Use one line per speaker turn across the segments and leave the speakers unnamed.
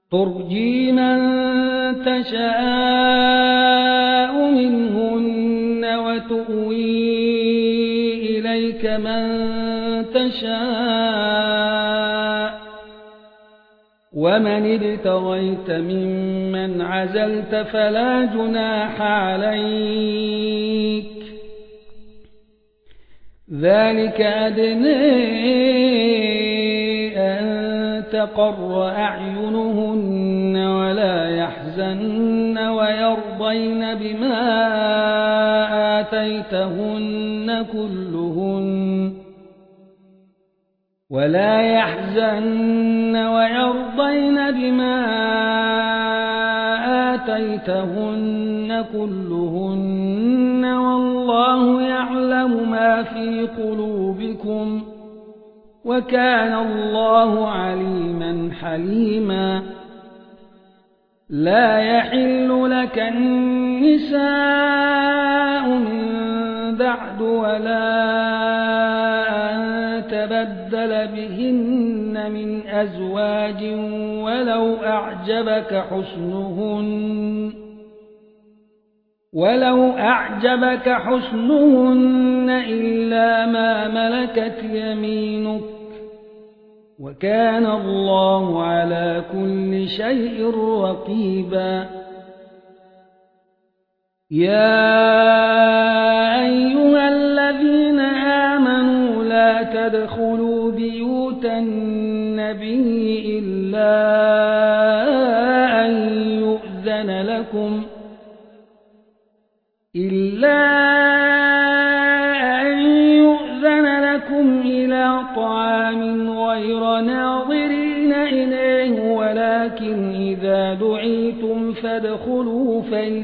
ترجي من تشاء منهن وتؤوي إليك من تشاء ومن ابتغيت ممن عزلت فلا جناح عليك ذلك أدنى أن تقر أعينهن ولا يحزن ويرضين بما آتيتهن كلهن والله يعلم ما في قلوبكم وكان الله عليما حليما لا يحل لك النساء من بعد ولا أن تبدل بهن من أزواج ولو أعجبك حسنهن إلا ما ملكت يمينك وكان الله على كل شيء رقيبا يا أيها الذين آمنوا لا تدخلوا بيوت النبي إلا أن يؤذن لكم إلى طعام غير ناظرين إليه ولكن إذا دعيتم فادخلوا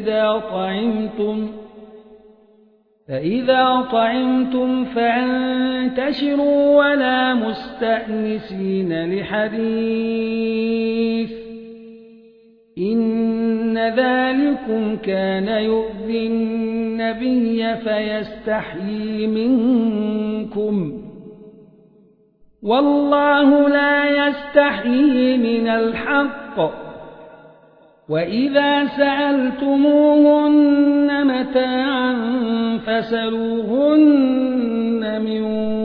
فإذا طعمتم فانتشروا ولا مستأنسين لحديث إن ذلكم كان يؤذي النبي فيستحيي منكم والله لا يستحيي من الحق وإذا سألتموهن متاعا فاسألوهن من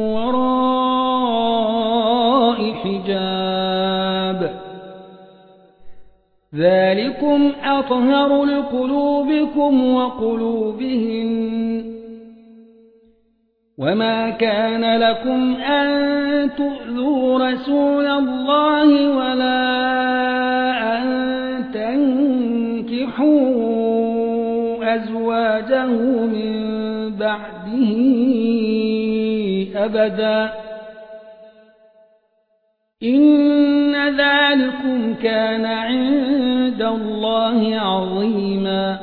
وراء حجاب ذلكم أطهر لقلوبكم وقلوبهن وما كان لكم أن تؤذوا رسول الله ولا أن تنكحوا أزواجه من بعده أبدا إن ذلكم كان عند الله عظيما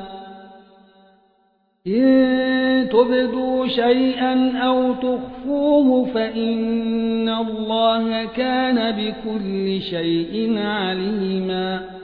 إن تبدوا شيئا أو تخفوه فإن الله كان بكل شيء عليما